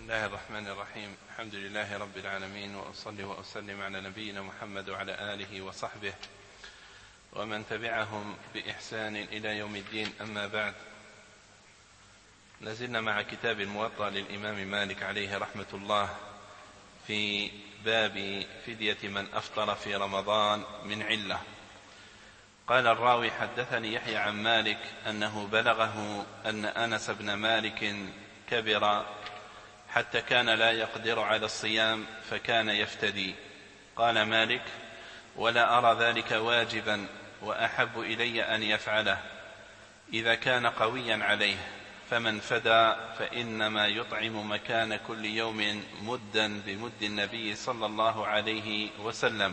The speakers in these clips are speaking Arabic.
الله الرحمن الرحيم. الحمد لله رب العالمين، وأصلي وأسلم على نبينا محمد وعلى آله وصحبه ومن تبعهم بإحسان إلى يوم الدين. أما بعد، لازلنا مع كتاب الموطأ للإمام مالك عليه رحمة الله في باب فدية من أفطر في رمضان من علة. قال الراوي: حدثني يحيى عن مالك أنه بلغه أن أنس بن مالك كبر حتى كان لا يقدر على الصيام فكان يفتدي. قال مالك: ولا أرى ذلك واجبا، وأحب إلي أن يفعله إذا كان قويا عليه، فمن فدى فإنما يطعم مكان كل يوم مدا بمد النبي صلى الله عليه وسلم.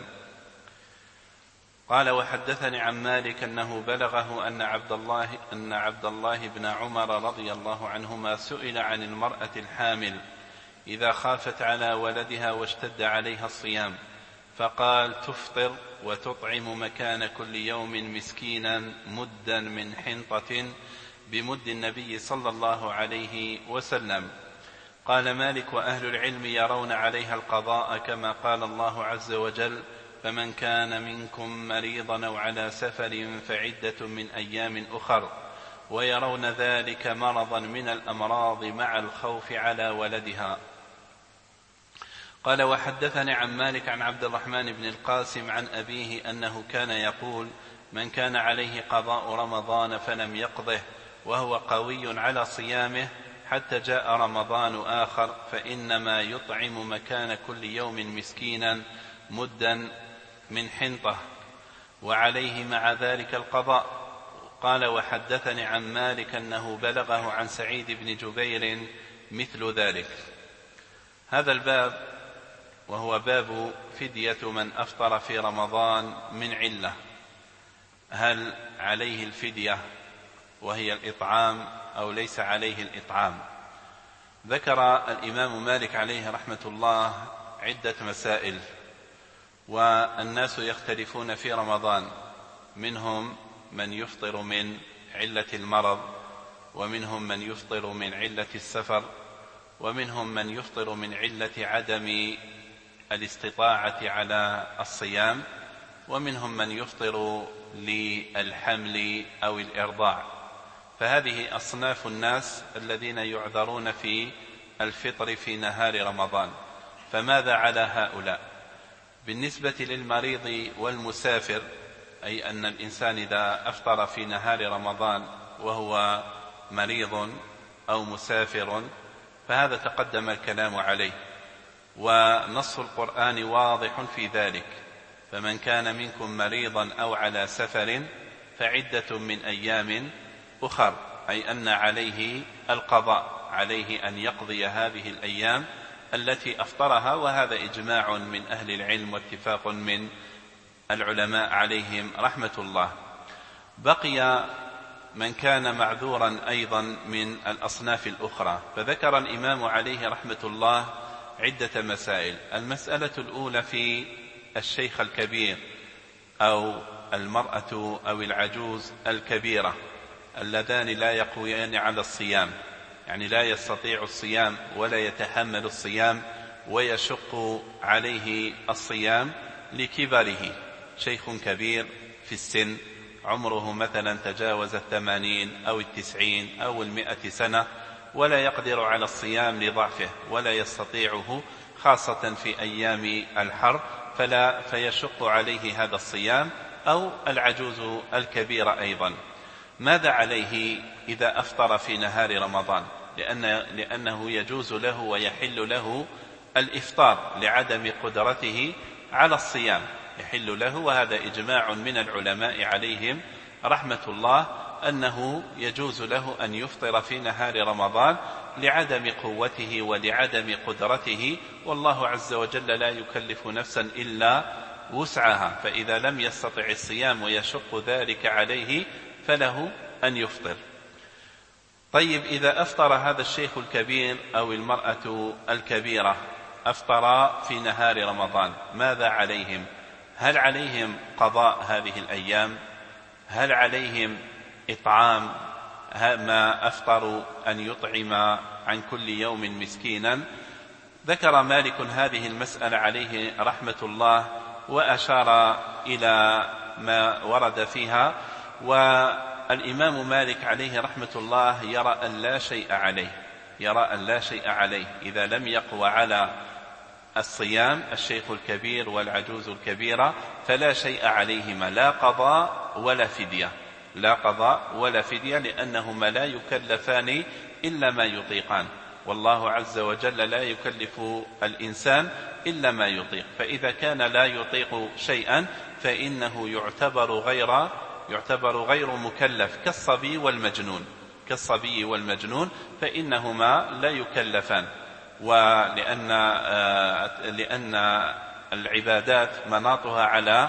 قال: وحدثني عن مالك أنه بلغه أن عبد الله بن عمر رضي الله عنهما سئل عن المرأة الحامل إذا خافت على ولدها واشتد عليها الصيام، فقال: تفطر وتطعم مكان كل يوم مسكينا مدا من حنطة بمد النبي صلى الله عليه وسلم. قال مالك: وأهل العلم يرون عليها القضاء كما قال الله عز وجل: فمن كان منكم مريضا أو على سفر فعدة من أيام أخر، ويرون ذلك مرضا من الأمراض مع الخوف على ولدها. قال: وحدثني عن مالك عن عبد الرحمن بن القاسم عن أبيه أنه كان يقول: من كان عليه قضاء رمضان فلم يقضه وهو قوي على صيامه حتى جاء رمضان آخر، فإنما يطعم مكان كل يوم مسكينا مدا من حنطة، وعليه مع ذلك القضاء. قال: وحدثني عن مالك أنه بلغه عن سعيد بن جبير مثل ذلك. هذا الباب وهو باب فدية من أفطر في رمضان من علة. هل عليه الفدية وهي الإطعام أو ليس عليه الإطعام؟ ذكر الإمام مالك عليه رحمة الله عدة مسائل، والناس يختلفون في رمضان. منهم من يفطر من علة المرض، ومنهم من يفطر من علة السفر، ومنهم من يفطر من علة عدم الاستطاعة على الصيام، ومنهم من يفطر للحمل أو الإرضاع. فهذه أصناف الناس الذين يعذرون في الفطر في نهار رمضان. فماذا على هؤلاء؟ بالنسبة للمريض والمسافر، أي أن الإنسان إذا أفطر في نهار رمضان وهو مريض أو مسافر فهذا تقدم الكلام عليه، ونص القرآن واضح في ذلك: فمن كان منكم مريضا أو على سفر فعدة من أيام أخر، أي أن عليه القضاء، عليه أن يقضي هذه الأيام التي أفطرها، وهذا إجماع من أهل العلم واتفاق من العلماء عليهم رحمة الله. بقي من كان معذورا أيضا من الأصناف الأخرى، فذكر الإمام عليه رحمة الله عدة مسائل. المسألة الأولى في الشيخ الكبير أو المرأة أو العجوز الكبيرة اللذان لا يقويان على الصيام، يعني لا يستطيع الصيام ولا يتحمل الصيام ويشق عليه الصيام لكبره. شيخ كبير في السن، عمره مثلا تجاوز 80 أو 90 أو 100 سنة، ولا يقدر على الصيام لضعفه ولا يستطيعه، خاصة في أيام الحر، فيشق عليه هذا الصيام. أو العجوز الكبيرة أيضا، ماذا عليه إذا أفطر في نهار رمضان؟ لأنه يجوز له ويحل له الإفطار لعدم قدرته على الصيام، يحل له، وهذا إجماع من العلماء عليهم رحمة الله أنه يجوز له أن يفطر في نهار رمضان لعدم قوته ولعدم قدرته، والله عز وجل لا يكلف نفسا إلا وسعها، فإذا لم يستطع الصيام ويشق ذلك عليه فله أن يفطر. طيب، إذا أفطر هذا الشيخ الكبير أو المرأة الكبيرة أفطر في نهار رمضان، ماذا عليهم؟ هل عليهم قضاء هذه الأيام؟ هل عليهم إطعام ما أفطروا أن يطعم عن كل يوم مسكينا. ذكر مالك هذه المسألة عليه رحمة الله وأشار إلى ما ورد فيها. والإمام مالك عليه رحمة الله يرى أن لا شيء عليه إذا لم يقوى على الصيام الشيخ الكبير والعجوز الكبيرة، فلا شيء عليهما، لا قضاء ولا فدية، لأنهما لا يكلفان إلا ما يطيقان، والله عز وجل لا يكلف الإنسان إلا ما يطيق. فإذا كان لا يطيق شيئا فإنه يعتبر غير مكلف، كالصبي والمجنون فإنهما لا يكلفان. لأن العبادات مناطها على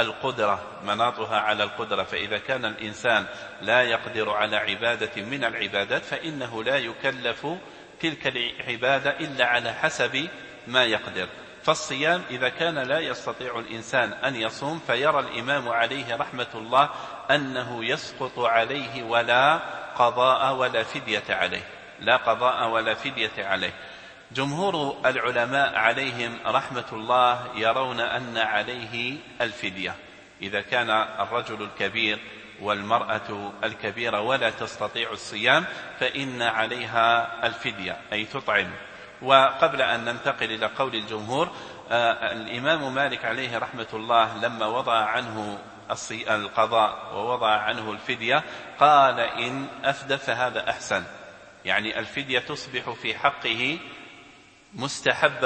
القدرة، فإذا كان الإنسان لا يقدر على عبادة من العبادات فإنه لا يكلف تلك العبادة إلا على حسب ما يقدر. فالصيام إذا كان لا يستطيع الإنسان أن يصوم فيرى الإمام عليه رحمة الله أنه يسقط عليه ولا قضاء ولا فدية عليه. جمهور العلماء عليهم رحمة الله يرون أن عليه الفدية إذا كان الرجل الكبير والمرأة الكبيرة ولا تستطيع الصيام فإن عليها الفدية أي تطعم. وقبل أن ننتقل إلى قول الجمهور، الإمام مالك عليه رحمة الله لما وضع عنه القضاء ووضع عنه الفدية قال إن أفدى فهذا أحسن، يعني الفدية تصبح في حقه مستحبة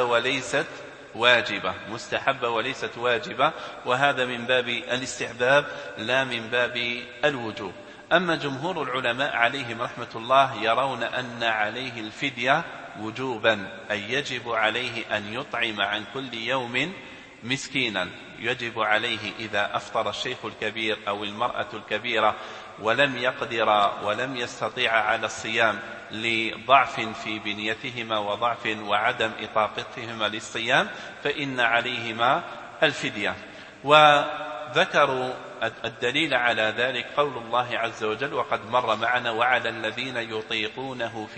وليست واجبة، وهذا من باب الاستحباب لا من باب الوجوب. أما جمهور العلماء عليهم رحمة الله يرون أن عليه الفدية وجوبا، أي يجب عليه أن يطعم عن كل يوم مسكينا، يجب عليه إذا أفطر الشيخ الكبير أو المرأة الكبيرة ولم يقدر ولم يستطيع على الصيام لضعف في بنيتهما وضعف وعدم إطاقتهما للصيام فإن عليهما الفدية. وذكروا الدليل على ذلك قول الله عز وجل وقد مر معنا وعلى الذين يطيقونه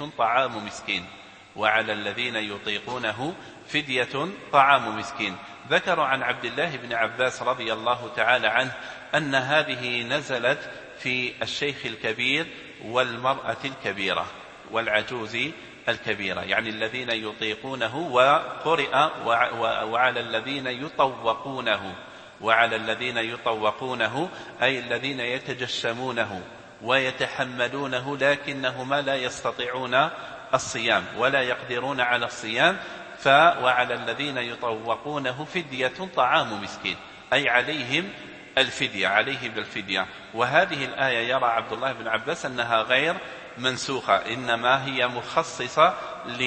فدية طعام مسكين. ذكروا عن عبد الله بن عباس رضي الله تعالى عنه أن هذه نزلت في الشيخ الكبير والمرأة الكبيرة والعجوز الكبيرة، يعني الذين يطيقونه، وقرئ وعلى الذين يطوقونه أي الذين يتجشمونه ويتحملونه لكنهما لا يستطيعون الصيام ولا يقدرون على الصيام، وعلى الذين يطوقونه فدية طعام مسكين، أي عليهم الفدية. وهذه الآية يرى عبد الله بن عباس أنها غير منسوخة، إنما هي مخصصة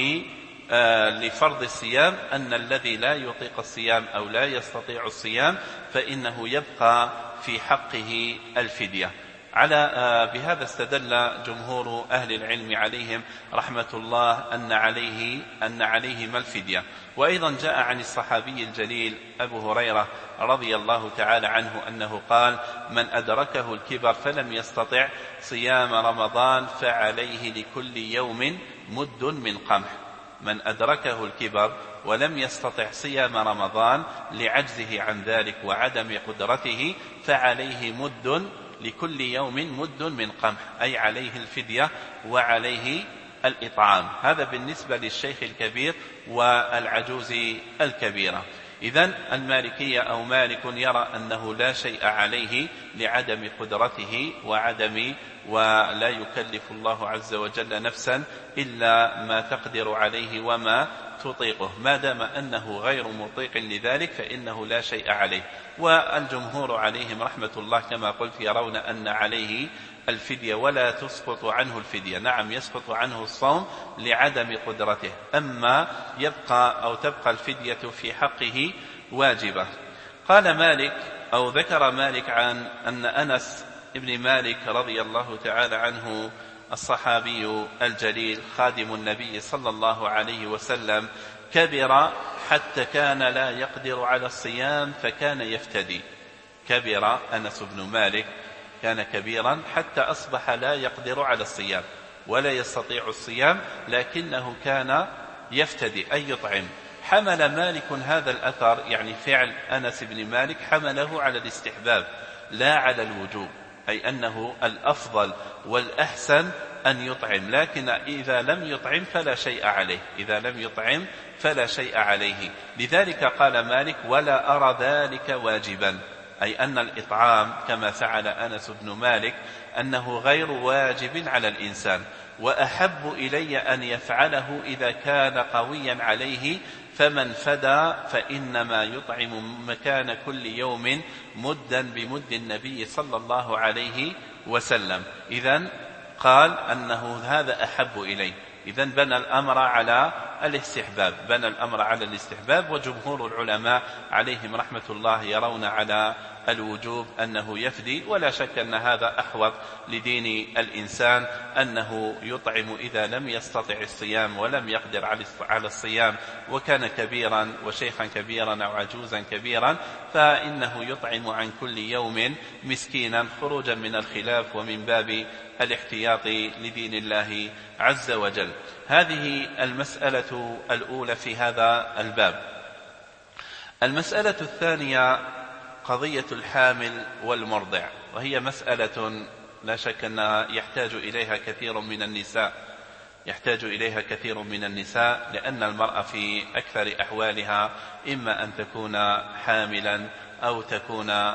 لفرض الصيام، أن الذي لا يطيق الصيام أو لا يستطيع الصيام فإنه يبقى في حقه الفدية. بهذا استدل جمهور أهل العلم عليهم رحمة الله أن عليهما الفدية. وأيضا جاء عن الصحابي الجليل أبو هريرة رضي الله تعالى عنه أنه قال من أدركه الكبر فلم يستطع صيام رمضان فعليه لكل يوم مد من قمح. من أدركه الكبر ولم يستطع صيام رمضان لعجزه عن ذلك وعدم قدرته فعليه لكل يوم مد من قمح، أي عليه الفدية وعليه الإطعام. هذا بالنسبة للشيخ الكبير والعجوز الكبيرة. إذن المالكية أو مالك يرى أنه لا شيء عليه لعدم قدرته ولا يكلف الله عز وجل نفسا إلا ما تقدر عليه وما تطيقه، ما دام أنه غير مطيق لذلك فإنه لا شيء عليه. والجمهور عليهم رحمة الله كما قلت يرون أن عليه الفدية ولا تسقط عنه الفدية، نعم يسقط عنه الصوم لعدم قدرته، أما تبقى الفدية في حقه واجبة. قال مالك أو ذكر مالك عن أن أنس ابن مالك رضي الله تعالى عنه الصحابي الجليل خادم النبي صلى الله عليه وسلم كبر حتى كان لا يقدر على الصيام فكان يفتدي. كبر أنس بن مالك، كان كبيرا حتى أصبح لا يقدر على الصيام، ولا يستطيع الصيام، لكنه كان يفتدي أي يطعم. حمل مالك هذا الأثر، يعني فعل أنس بن مالك، حمله على الاستحباب لا على الوجوب، أي أنه الأفضل والأحسن أن يطعم، لكن إذا لم يطعم فلا شيء عليه، إذا لم يطعم فلا شيء عليه. لذلك قال مالك: ولا أرى ذلك واجبا، أي أن الإطعام كما فعل أنس بن مالك أنه غير واجب على الإنسان، وأحب إلي أن يفعله إذا كان قويا عليه، فمن فدى فإنما يطعم مكان كل يوم مدا بمد النبي صلى الله عليه وسلم. إذن قال أنه هذا أحب إليه، إذن بنى الأمر على الاستحباب، بنى الأمر على الاستحباب. وجمهور العلماء عليهم رحمة الله يرون على الوجوب أنه يفدي، ولا شك أن هذا أحوط لدين الإنسان، أنه يطعم إذا لم يستطع الصيام ولم يقدر على الصيام، وكان كبيرا وشيخا كبيرا أو عجوزا كبيرا، فإنه يطعم عن كل يوم مسكينا، خروجا من الخلاف ومن باب الاحتياط لدين الله عز وجل. هذه المسألة الأولى في هذا الباب. المسألة الثانية قضية الحامل والمرضع، وهي مسألة لا شك أن يحتاج إليها كثير من النساء، لأن المرأة في أكثر أحوالها إما أن تكون حاملا أو تكون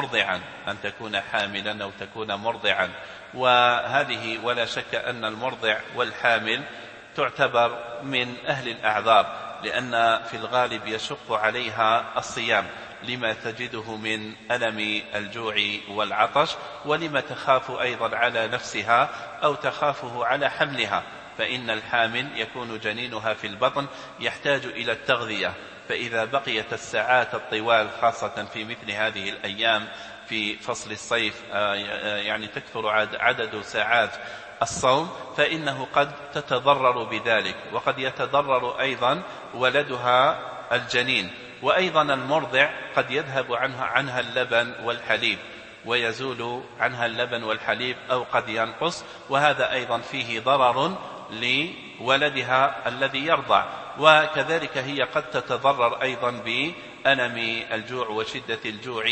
مرضعا، وهذه ولا شك أن المرضع والحامل تعتبر من أهل الأعذار، لأن في الغالب يشق عليها الصيام لما تجده من ألم الجوع والعطش، ولما تخاف أيضا على نفسها أو تخافه على حملها، فإن الحامل يكون جنينها في البطن يحتاج إلى التغذية، فإذا بقيت الساعات الطوال خاصة في مثل هذه الأيام في فصل الصيف، يعني تكثر عدد ساعات الصوم، فإنه قد تتضرر بذلك، وقد يتضرر أيضا ولدها الجنين. وأيضا المرضع قد يذهب عنها اللبن والحليب، ويزول عنها اللبن والحليب أو قد ينقص، وهذا أيضا فيه ضرر لولدها الذي يرضع. وكذلك هي قد تتضرر أيضا بألم الجوع وشدة الجوع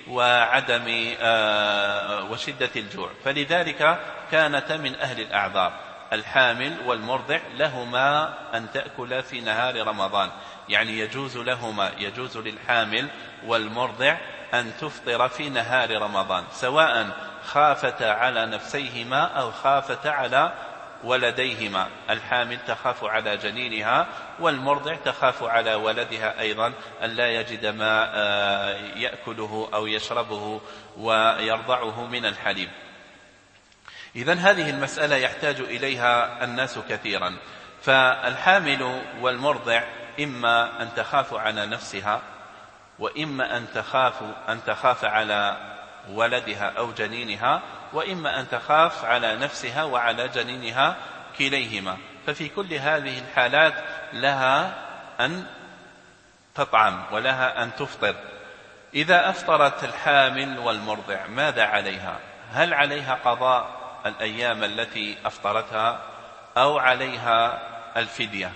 وشدة الجوع، فلذلك كانت من أهل الأعذار. الحامل والمرضع لهما أن تأكل في نهار رمضان، يعني يجوز للحامل والمرضع أن تفطر في نهار رمضان، سواء خافتا على نفسيهما أو خافتا على ولديهما. الحامل تخاف على جنينها، والمرضع تخاف على ولدها أيضا أن لا يجد ما يأكله أو يشربه ويرضعه من الحليب. إذن هذه المسألة يحتاج إليها الناس كثيرا. فالحامل والمرضع إما أن تخاف على نفسها، وإما أن تخاف على ولدها أو جنينها، وإما أن تخاف على نفسها وعلى جنينها كليهما. ففي كل هذه الحالات لها أن تطعم ولها أن تفطر. إذا أفطرت الحامل والمرضع ماذا عليها؟ هل عليها قضاء الأيام التي أفطرتها أو عليها الفدية؟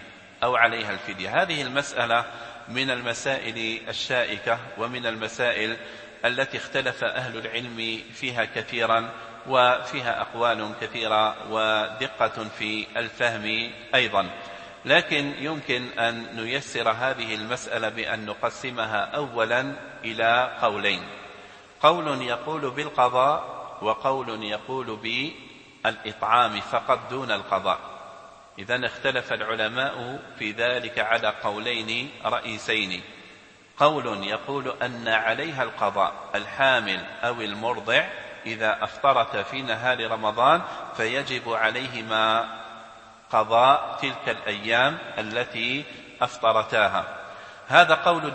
هذه المسألة من المسائل الشائكة، ومن المسائل التي اختلف أهل العلم فيها كثيرا، وفيها أقوال كثيرة ودقة في الفهم أيضا. لكن يمكن أن نيسر هذه المسألة بأن نقسمها أولا إلى قولين: قول يقول بالقضاء، وقول يقول بالإطعام فقط دون القضاء. إذن اختلف العلماء في ذلك على قولين رئيسين: قول يقول أن عليها القضاء الحامل أو المرضع إذا أفطرت في نهار رمضان، فيجب عليهما قضاء تلك الأيام التي أفطرتاها. هذا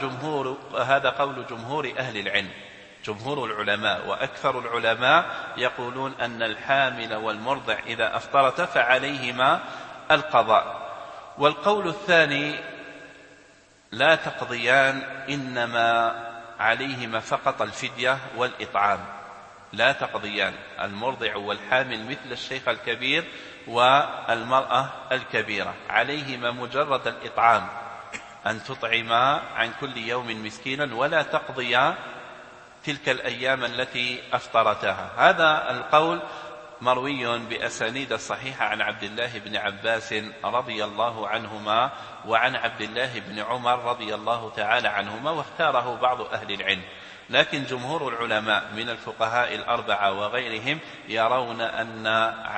قول جمهور أهل العلم، جمهور العلماء وأكثر العلماء يقولون أن الحامل والمرضع إذا أفطرت فعليهما القضاء. والقول الثاني: لا تقضيان، إنما عليهما فقط الفدية والإطعام، لا تقضيان. المرضع والحامل مثل الشيخ الكبير والمرأة الكبيرة عليهما مجرد الإطعام، أن تطعما عن كل يوم مسكينا ولا تقضيا تلك الأيام التي أفطرتها. هذا القول مروي بأسانيد صحيحة عن عبد الله بن عباس رضي الله عنهما وعن عبد الله بن عمر رضي الله تعالى عنهما، واختاره بعض أهل العلم، لكن جمهور العلماء من الفقهاء الأربعة وغيرهم يرون أن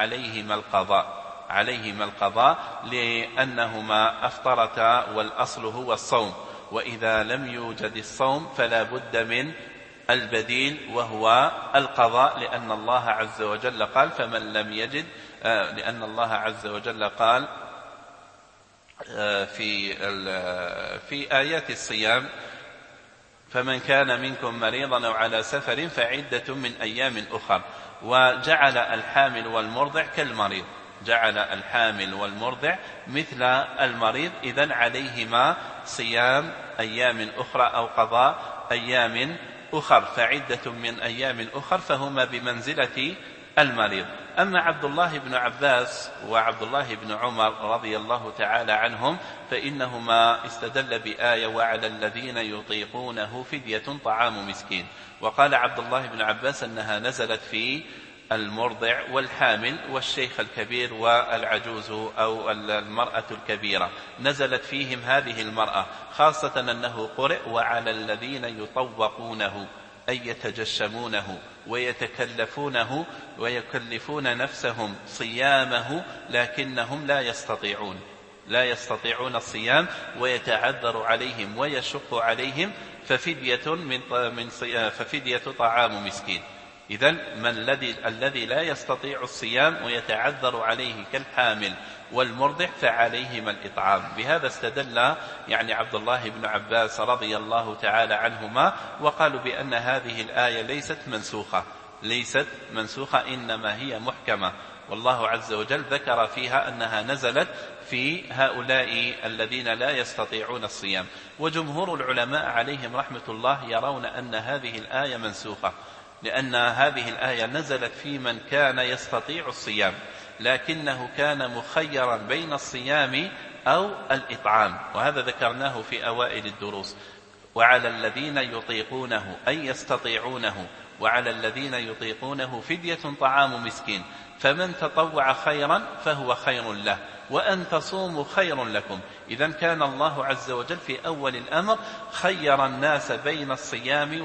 عليهما القضاء لأنهما أفطرتا والأصل هو الصوم، وإذا لم يوجد الصوم فلا بد من البديل وهو القضاء، لأن الله عز وجل قال فمن لم يجد، لأن الله عز وجل قال في آيات الصيام فمن كان منكم مريضا أو على سفر فعدة من أيام أخر، وجعل الحامل والمرضع كالمريض، جعل الحامل والمرضع مثل المريض، إذن عليهما صيام أيام أخرى أو قضاء أيام أخر، فعدة من أيام أخر، فهما بمنزلة المريض. أما عبد الله بن عباس وعبد الله بن عمر رضي الله تعالى عنهم فإنهما استدل بآية وعلى الذين يطيقونه فدية طعام مسكين، وقال عبد الله بن عباس أنها نزلت في المرضع والحامل والشيخ الكبير والعجوز أو المرأة الكبيرة، نزلت فيهم هذه المرأة، خاصة أنه قرئ وعلى الذين يطوقونه أي يتجشمونه ويتكلفونه ويكلفون نفسهم صيامه لكنهم لا يستطيعون الصيام ويتعذر عليهم ويشق عليهم، ففدية طعام مسكين. إذن الذي لا يستطيع الصيام ويتعذر عليه كالحامل والمرضع فعليهما الإطعام. بهذا استدل عبد الله بن عباس رضي الله تعالى عنهما، وقالوا بأن هذه الآية ليست منسوخة إنما هي محكمة، والله عز وجل ذكر فيها أنها نزلت في هؤلاء الذين لا يستطيعون الصيام. وجمهور العلماء عليهم رحمة الله يرون أن هذه الآية منسوخة، لأن هذه الآية نزلت في من كان يستطيع الصيام لكنه كان مخيرا بين الصيام أو الإطعام، وهذا ذكرناه في أوائل الدروس. وعلى الذين يطيقونه أي يستطيعونه، وعلى الذين يطيقونه فدية طعام مسكين، فمن تطوع خيرا فهو خير له، وأن تصوموا خير لكم. إذن كان الله عز وجل في أول الأمر خير الناس بين الصيام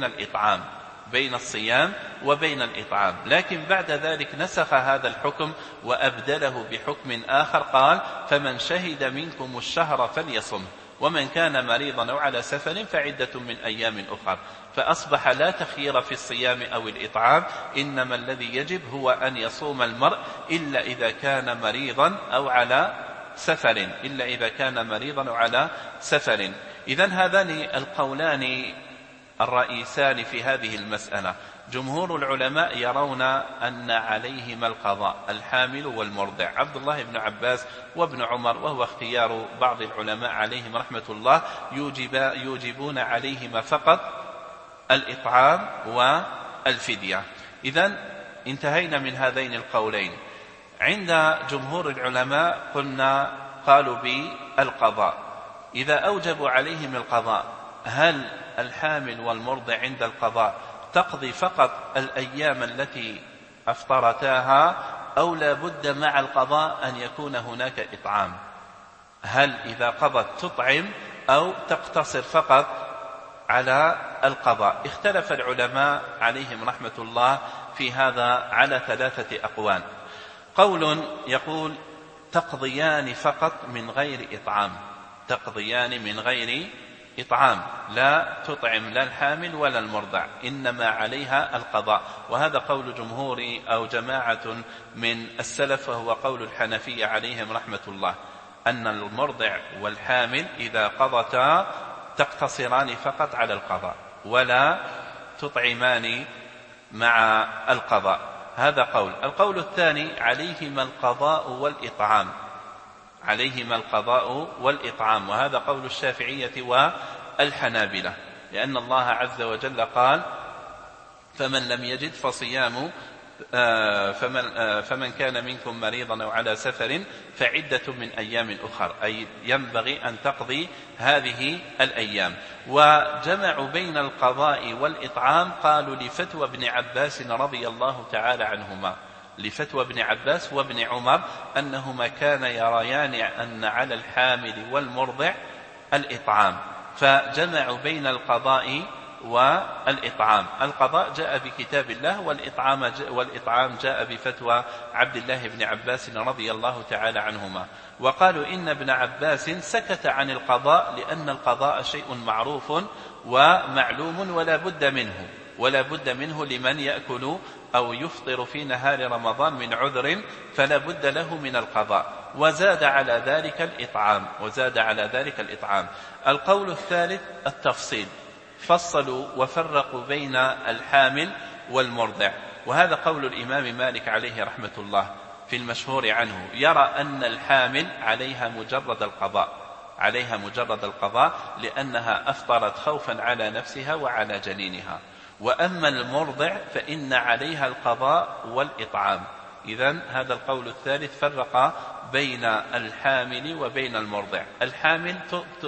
وبين الإطعام، لكن بعد ذلك نسخ هذا الحكم وأبدله بحكم آخر، قال فمن شهد منكم الشهر فليصم، ومن كان مريضا أو على سفر فعدة من أيام أخر، فأصبح لا تخيير في الصيام أو الإطعام، إنما الذي يجب هو أن يصوم المرء إلا إذا كان مريضا أو على سفر. إذن هذان القولان الرئيسان في هذه المسألة. جمهور العلماء يرون أن عليهما القضاء الحامل والمرضع، عبد الله بن عباس وابن عمر، وهو اختيار بعض العلماء عليهم رحمة الله، يوجبون عليهما فقط الإطعام والفدية. إذن انتهينا من هذين القولين. عند جمهور العلماء قالوا بالقضاء. إذا أوجبوا عليهم القضاء، هل الحامل والمرضع عند القضاء تقضي فقط الأيام التي أفطرتاها، أو لا بد مع القضاء أن يكون هناك إطعام؟ هل إذا قضت تطعم أو تقتصر فقط على القضاء؟ اختلف العلماء عليهم رحمة الله في هذا على 3 أقوال. قول يقول تقضيان فقط من غير إطعام، لا تطعم لا الحامل ولا المرضع، إنما عليها القضاء، وهذا قول جمهور أو جماعة من السلف، وهو قول الحنفية عليهم رحمة الله، أن المرضع والحامل إذا قضتا تقتصران فقط على القضاء ولا تطعمان مع القضاء. هذا قول. القول الثاني عليهما القضاء والإطعام، وهذا قول الشافعية والحنابلة، لأن الله عز وجل قال فمن لم يجد فصيام فمن كان منكم مريضا أو على سفر فعدة من أيام أخر، أي ينبغي أن تقضي هذه الأيام. وجمعوا بين القضاء والإطعام قالوا لفتوى ابن عباس رضي الله تعالى عنهما، لفتوى ابن عباس وابن عمر أنهما كان يريان أن على الحامل والمرضع الإطعام، فجمعوا بين القضاء والإطعام. القضاء جاء بكتاب الله، والإطعام جاء بفتوى عبد الله بن عباس رضي الله تعالى عنهما. وقالوا إن ابن عباس سكت عن القضاء لأن القضاء شيء معروف ومعلوم ولا بد منه لمن يأكل أو يفطر في نهار رمضان من عذر، فلا بد له من القضاء. وزاد على ذلك الإطعام. القول الثالث التفصيل، فصلوا وفرقوا بين الحامل والمرضع، وهذا قول الإمام مالك عليه رحمة الله في المشهور عنه، يرى أن الحامل عليها مجرد القضاء لأنها أفطرت خوفا على نفسها وعلى جنينها، وأما المرضع فإن عليها القضاء والإطعام. إذن هذا القول الثالث فرق بين الحامل وبين المرضع. الحامل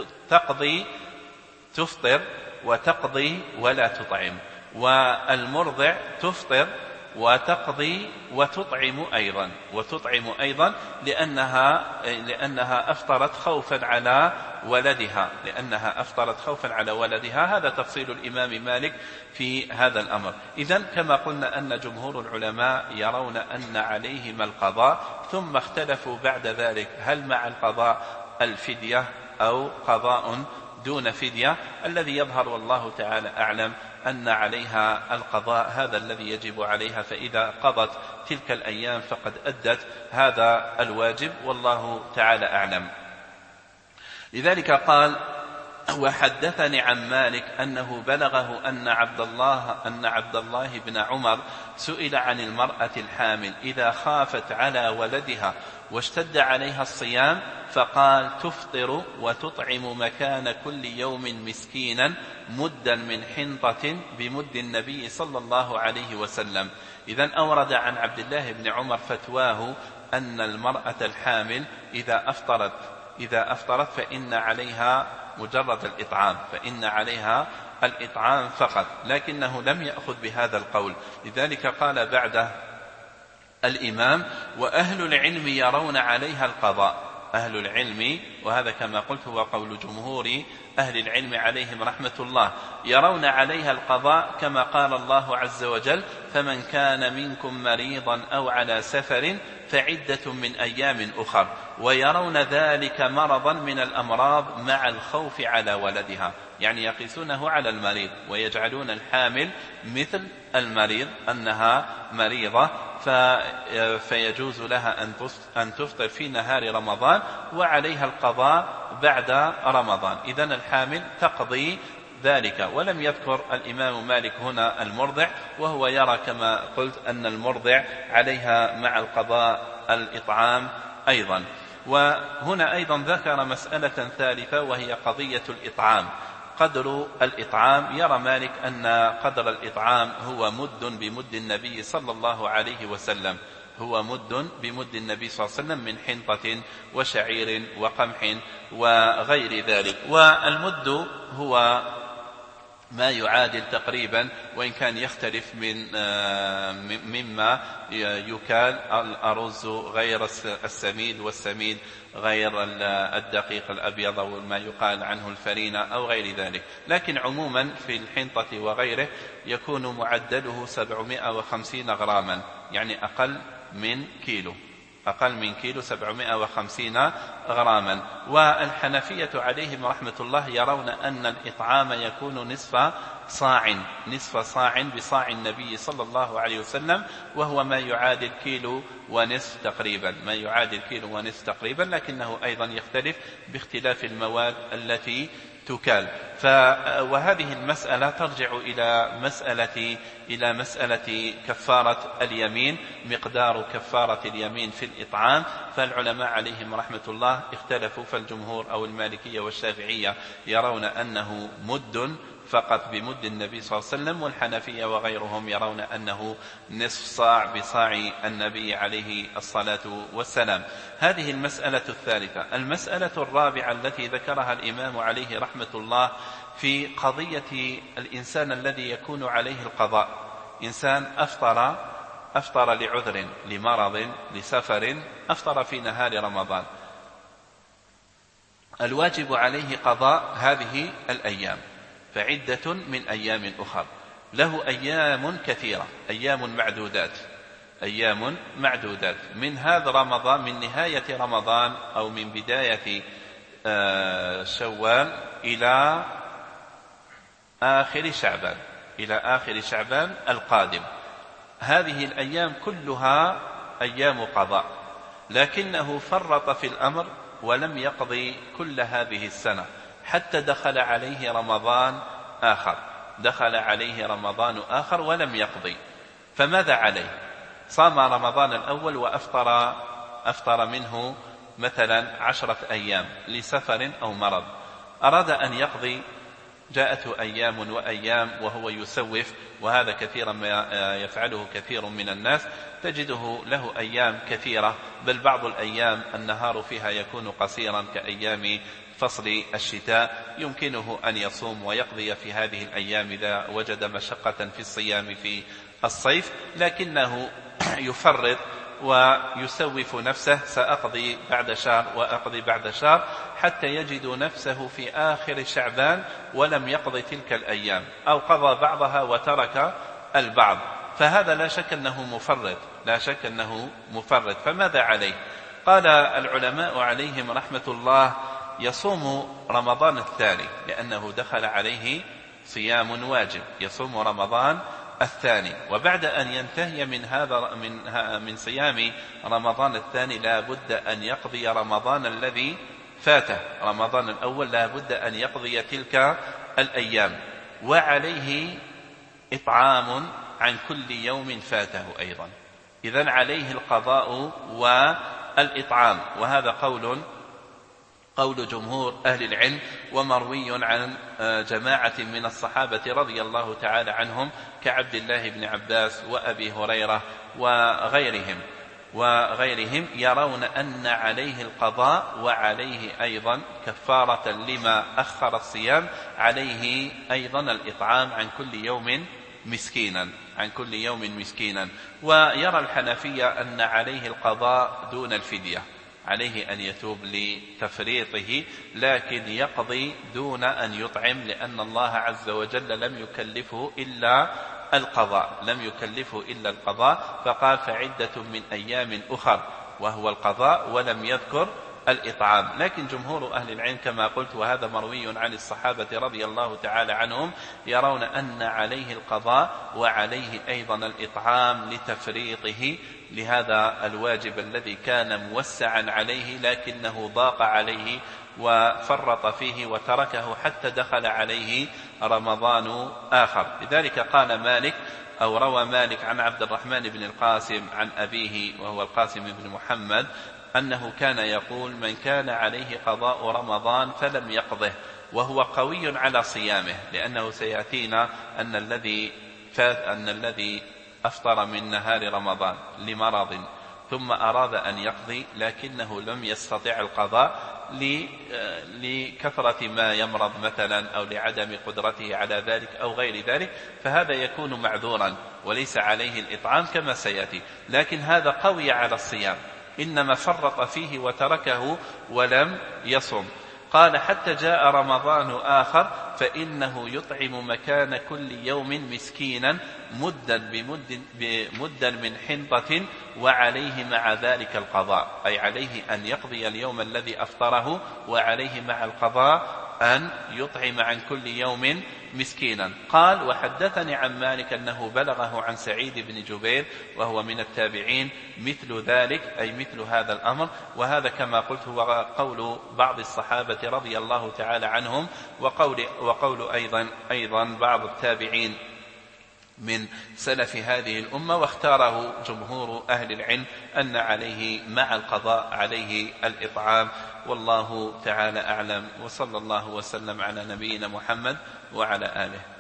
تفطر وتقضي ولا تطعم، والمرضع تفطر وتقضي وتطعم أيضا لأنها أفطرت خوفا على ولدها. هذا تفصيل الإمام مالك في هذا الأمر. إذن كما قلنا أن جمهور العلماء يرون أن عليهما القضاء، ثم اختلفوا بعد ذلك هل مع القضاء الفدية أو قضاء دون فدية. الذي يظهر والله تعالى أعلم أن عليها القضاء، هذا الذي يجب عليها، فإذا قضت تلك الأيام فقد أدت هذا الواجب، والله تعالى أعلم. لذلك قال: وحدثني عن مالك أنه بلغه أن عبد الله بن عمر سئل عن المرأة الحامل إذا خافت على ولدها واشتد عليها الصيام، فقال: تفطر وتطعم مكان كل يوم مسكينا مدا من حنطة بمد النبي صلى الله عليه وسلم. إذن أورد عن عبد الله بن عمر فتواه أن المرأة الحامل إذا أفطرت فإن عليها مجرد الإطعام فقط، لكنه لم يأخذ بهذا القول. لذلك قال بعد الإمام: وأهل العلم يرون عليها القضاء. أهل العلم، وهذا كما قلت هو قول جمهور أهل العلم عليهم رحمة الله، يرون عليها القضاء كما قال الله عز وجل: فمن كان منكم مريضا أو على سفر فعدة من أيام أخر. ويرون ذلك مرضا من الأمراض مع الخوف على ولدها، يعني يقيسونه على المريض ويجعلون الحامل مثل المريض أنها مريضة، فيجوز لها أن تفطر في نهار رمضان وعليها القضاء بعد رمضان. إذن الحامل تقضي ذلك. ولم يذكر الإمام مالك هنا المرضع، وهو يرى كما قلت أن المرضع عليها مع القضاء الإطعام أيضا. وهنا أيضا ذكر مسألة ثالثة وهي قضية الإطعام، قدر الإطعام. يرى مالك أن قدر الإطعام هو مد بمد النبي صلى الله عليه وسلم، من حنطة وشعير وقمح وغير ذلك. والمد هو ما يعادل تقريبا، وإن كان يختلف مما يكال، الأرز غير السميد، والسميد غير الدقيق الأبيض أو ما يقال عنه الفرينة أو غير ذلك. لكن عموما في الحنطة وغيره يكون معدله 750 غراما، يعني أقل من كيلو 750 غراما. والحنفية عليهم رحمة الله يرون أن الإطعام يكون نصف صاع بصاع النبي صلى الله عليه وسلم، وهو ما يعادل كيلو ونصف تقريبا، لكنه أيضا يختلف باختلاف المواد التي تكال. وهذه المسألة ترجع إلى مسألة كفارة اليمين، مقدار كفارة اليمين في الإطعام. فالعلماء عليهم رحمة الله اختلفوا، فالجمهور أو المالكية والشافعية يرون أنه مد فقط بمد النبي صلى الله عليه وسلم، والحنفية وغيرهم يرون أنه نصف صاع بصاع النبي عليه الصلاة والسلام. هذه المسألة الثالثة. المسألة الرابعة التي ذكرها الإمام عليه رحمة الله في قضية الإنسان الذي يكون عليه القضاء. إنسان أفطر لعذر، لمرض، لسفر، أفطر في نهار رمضان، الواجب عليه قضاء هذه الأيام، فعدة من أيام أخر. له أيام كثيرة، أيام معدودات من هذا رمضان، من نهاية رمضان أو من بداية شوال إلى آخر شعبان القادم. هذه الأيام كلها أيام قضاء، لكنه فرط في الأمر ولم يقضي كل هذه السنة حتى دخل عليه رمضان آخر ولم يقضي. فماذا عليه؟ صام رمضان الأول وأفطر منه مثلا 10 أيام لسفر أو مرض، أراد أن يقضي، جاءته أيام وأيام وهو يسوف، وهذا كثيرا ما يفعله كثير من الناس، تجده له أيام كثيرة، بل بعض الأيام النهار فيها يكون قصيرا كأيام فصل الشتاء، يمكنه أن يصوم ويقضي في هذه الأيام إذا وجد مشقة في الصيام في الصيف، لكنه يفرط ويسوف نفسه، سأقضي بعد شهر وأقضي بعد شهر، حتى يجد نفسه في آخر شعبان ولم يقضي تلك الأيام، أو قضى بعضها وترك البعض. فهذا لا شك أنه مفرط. فماذا عليه؟ قال العلماء عليهم رحمة الله: يصوم رمضان الثاني، لأنه دخل عليه صيام واجب، يصوم رمضان الثاني، وبعد أن ينتهي من صيام رمضان الثاني لا بد أن يقضي رمضان الذي فاته، رمضان الأول لا بد أن يقضي تلك الأيام، وعليه إطعام عن كل يوم فاته أيضا. إذن عليه القضاء والإطعام، وهذا قول جمهور أهل العلم، ومروي عن جماعة من الصحابة رضي الله تعالى عنهم كعبد الله بن عباس وأبي هريرة وغيرهم يرون أن عليه القضاء، وعليه أيضا كفارة لما أخر الصيام، عليه أيضا الإطعام عن كل يوم مسكينا. ويرى الحنفية أن عليه القضاء دون الفدية، عليه أن يتوب لتفريطه، لكن يقضي دون أن يطعم، لأن الله عز وجل لم يكلفه إلا القضاء، فقال: فعدة من أيام أخر، وهو القضاء، ولم يذكر الإطعام. لكن جمهور أهل العلم كما قلت، وهذا مروي عن الصحابة رضي الله تعالى عنهم، يرون أن عليه القضاء وعليه أيضا الإطعام لتفريطه لهذا الواجب الذي كان موسعا عليه، لكنه ضاق عليه وفرط فيه وتركه حتى دخل عليه رمضان آخر. لذلك قال مالك، أو روى مالك عن عبد الرحمن بن القاسم عن أبيه وهو القاسم بن محمد أنه كان يقول: من كان عليه قضاء رمضان فلم يقضه، وهو قوي على صيامه، لأنه سيأتينا أن الذي أفطر من نهار رمضان لمرض ثم أراد أن يقضي لكنه لم يستطع القضاء لكثرة ما يمرض مثلا، أو لعدم قدرته على ذلك أو غير ذلك، فهذا يكون معذورا وليس عليه الإطعام كما سيأتي. لكن هذا قوي على الصيام، إنما فرط فيه وتركه ولم يصم. قال: حتى جاء رمضان آخر فإنه يطعم مكان كل يوم مسكينا مدا من حنطة، وعليه مع ذلك القضاء، أي عليه أن يقضي اليوم الذي أفطره، وعليه مع القضاء أن يطعم عن كل يوم مسكينا. قال: وحدثني عن مالك أنه بلغه عن سعيد بن جبير وهو من التابعين مثل ذلك، أي مثل هذا الأمر. وهذا كما قلت هو قول بعض الصحابة رضي الله تعالى عنهم، وقول أيضا بعض التابعين من سلف هذه الأمة، واختاره جمهور أهل العلم أن عليه مع القضاء عليه الإطعام. والله تعالى أعلم، وصلى الله وسلم على نبينا محمد وعلى آله.